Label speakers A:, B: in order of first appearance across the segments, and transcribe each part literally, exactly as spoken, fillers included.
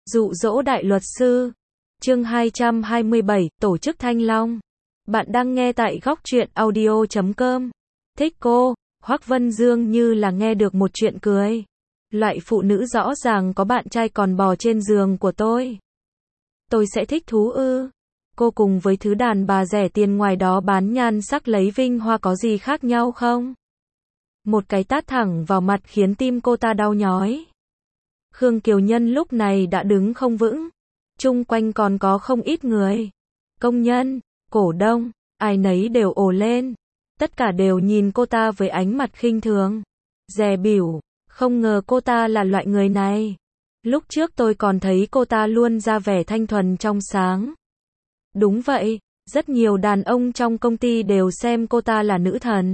A: Dụ dỗ đại luật sư. Chương hai trăm hai mươi bảy, tổ chức Thanh Long. Bạn đang nghe tại góc truyện audio chấm com. Thích cô, Hoắc Vân Dương như là nghe được một chuyện cười. Loại phụ nữ rõ ràng có bạn trai còn bò trên giường của tôi. Tôi sẽ thích thú ư? Cô cùng với thứ đàn bà rẻ tiền ngoài đó bán nhan sắc lấy vinh hoa có gì khác nhau không? Một cái tát thẳng vào mặt khiến tim cô ta đau nhói. Khương Kiều Nhân lúc này đã đứng không vững. Chung quanh còn có không ít người. Công nhân, cổ đông, ai nấy đều ồ lên. Tất cả đều nhìn cô ta với ánh mặt khinh thường. Dè bỉu, không ngờ cô ta là loại người này. Lúc trước tôi còn thấy cô ta luôn ra vẻ thanh thuần trong sáng. Đúng vậy, rất nhiều đàn ông trong công ty đều xem cô ta là nữ thần.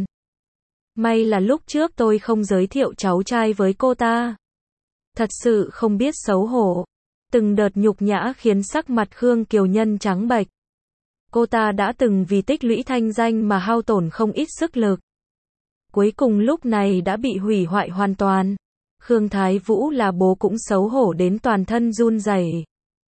A: May là lúc trước tôi không giới thiệu cháu trai với cô ta. Thật sự không biết xấu hổ. Từng đợt nhục nhã khiến sắc mặt Khương Kiều Nhân trắng bệch. Cô ta đã từng vì tích lũy thanh danh mà hao tổn không ít sức lực. Cuối cùng lúc này đã bị hủy hoại hoàn toàn. Khương Thái Vũ là bố cũng xấu hổ đến toàn thân run rẩy.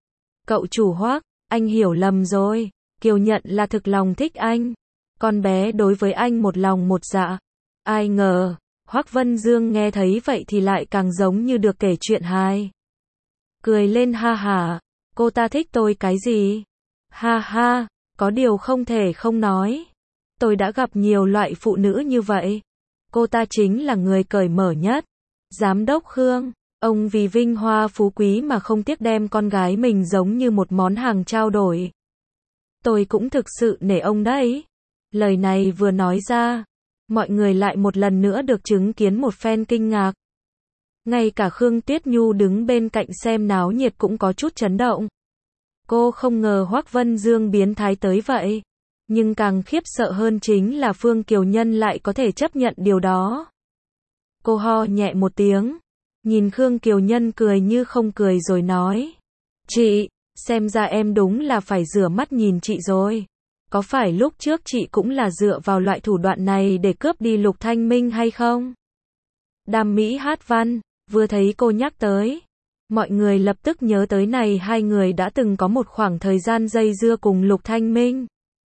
A: Cậu chủ Hoắc, anh hiểu lầm rồi. Kiều Nhận là thực lòng thích anh. Con bé đối với anh một lòng một dạ. Ai ngờ, Hoắc Vân Dương nghe thấy vậy thì lại càng giống như được kể chuyện hài. Cười lên ha hả, cô ta thích tôi cái gì? Ha ha, có điều không thể không nói. Tôi đã gặp nhiều loại phụ nữ như vậy. Cô ta chính là người cởi mở nhất. Giám đốc Khương, ông vì vinh hoa phú quý mà không tiếc đem con gái mình giống như một món hàng trao đổi. Tôi cũng thực sự nể ông đấy. Lời này vừa nói ra, mọi người lại một lần nữa được chứng kiến một phen kinh ngạc. Ngay cả Khương Tuyết Nhu đứng bên cạnh xem náo nhiệt cũng có chút chấn động. Cô không ngờ Hoắc Vân Dương biến thái tới vậy. Nhưng càng khiếp sợ hơn chính là Phương Kiều Nhân lại có thể chấp nhận điều đó. Cô ho nhẹ một tiếng, nhìn Khương Kiều Nhân cười như không cười rồi nói. Chị, xem ra em đúng là phải rửa mắt nhìn chị rồi. Có phải lúc trước chị cũng là dựa vào loại thủ đoạn này để cướp đi Lục Thanh Minh hay không? Đàm Mỹ Hát Văn, vừa thấy cô nhắc tới, mọi người lập tức nhớ tới này hai người đã từng có một khoảng thời gian dây dưa cùng Lục Thanh Minh.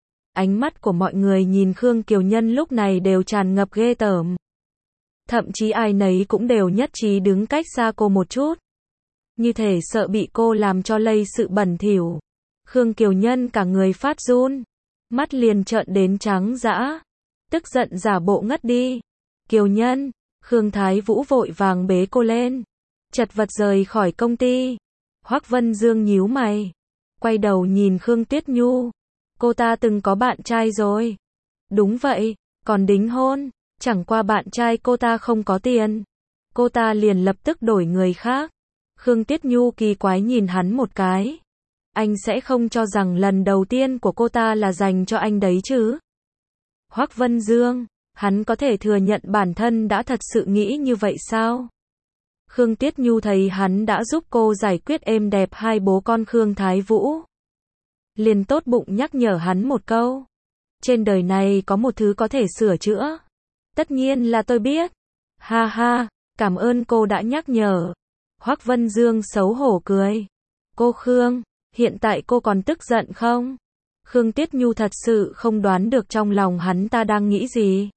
A: Ánh mắt của mọi người nhìn Khương Kiều Nhân lúc này đều tràn ngập ghê tởm. Thậm chí ai nấy cũng đều nhất trí đứng cách xa cô một chút. Như thể sợ bị cô làm cho lây sự bẩn thỉu. Khương Kiều Nhân cả người phát run. Mắt liền trợn đến trắng dã. Tức giận giả bộ ngất đi. Kiều Nhân, Khương Thái Vũ vội vàng bế cô lên. Chật vật rời khỏi công ty. Hoắc Vân Dương nhíu mày. Quay đầu nhìn Khương Tuyết Nhu. Cô ta từng có bạn trai rồi. Đúng vậy, còn đính hôn. Chẳng qua bạn trai cô ta không có tiền. Cô ta liền lập tức đổi người khác. Khương Tuyết Nhu kỳ quái nhìn hắn một cái. Anh sẽ không cho rằng lần đầu tiên của cô ta là dành cho anh đấy chứ? Hoắc Vân Dương, hắn có thể thừa nhận bản thân đã thật sự nghĩ như vậy sao? Khương Tuyết Nhu thấy hắn đã giúp cô giải quyết êm đẹp hai bố con Khương Thái Vũ. Liền tốt bụng nhắc nhở hắn một câu. Trên đời này có một thứ có thể sửa chữa. Tất nhiên là tôi biết. Ha ha, cảm ơn cô đã nhắc nhở. Hoắc Vân Dương xấu hổ cười. Cô Khương, hiện tại cô còn tức giận không? Khương Tuyết Nhu thật sự không đoán được trong lòng hắn ta đang nghĩ gì.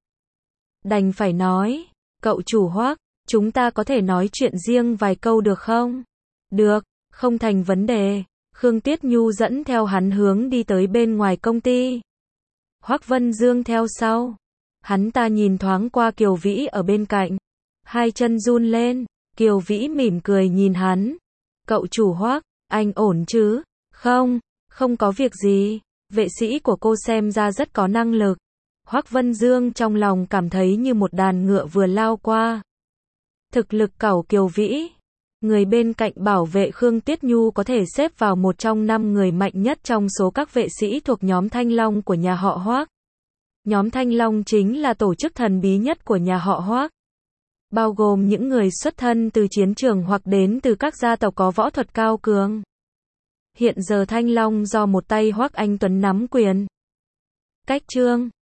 A: Đành phải nói, cậu chủ Hoắc, chúng ta có thể nói chuyện riêng vài câu được không? Được, không thành vấn đề. Khương Tuyết Nhu dẫn theo hắn hướng đi tới bên ngoài công ty. Hoắc Vân Dương theo sau. Hắn ta nhìn thoáng qua Kiều Vĩ ở bên cạnh. Hai chân run lên. Kiều Vĩ mỉm cười nhìn hắn. Cậu chủ Hoắc, anh ổn chứ? Không, không có việc gì. Vệ sĩ của cô xem ra rất có năng lực. Hoắc Vân Dương trong lòng cảm thấy như một đàn ngựa vừa lao qua. Thực lực cẩu Kiều Vĩ. Người bên cạnh bảo vệ Khương Tuyết Nhu có thể xếp vào một trong năm người mạnh nhất trong số các vệ sĩ thuộc nhóm Thanh Long của nhà họ Hoắc. Nhóm Thanh Long chính là tổ chức thần bí nhất của nhà họ Hoắc. Bao gồm những người xuất thân từ chiến trường hoặc đến từ các gia tộc có võ thuật cao cường. Hiện giờ Thanh Long do một tay Hoắc Anh Tuấn nắm quyền. Cách chương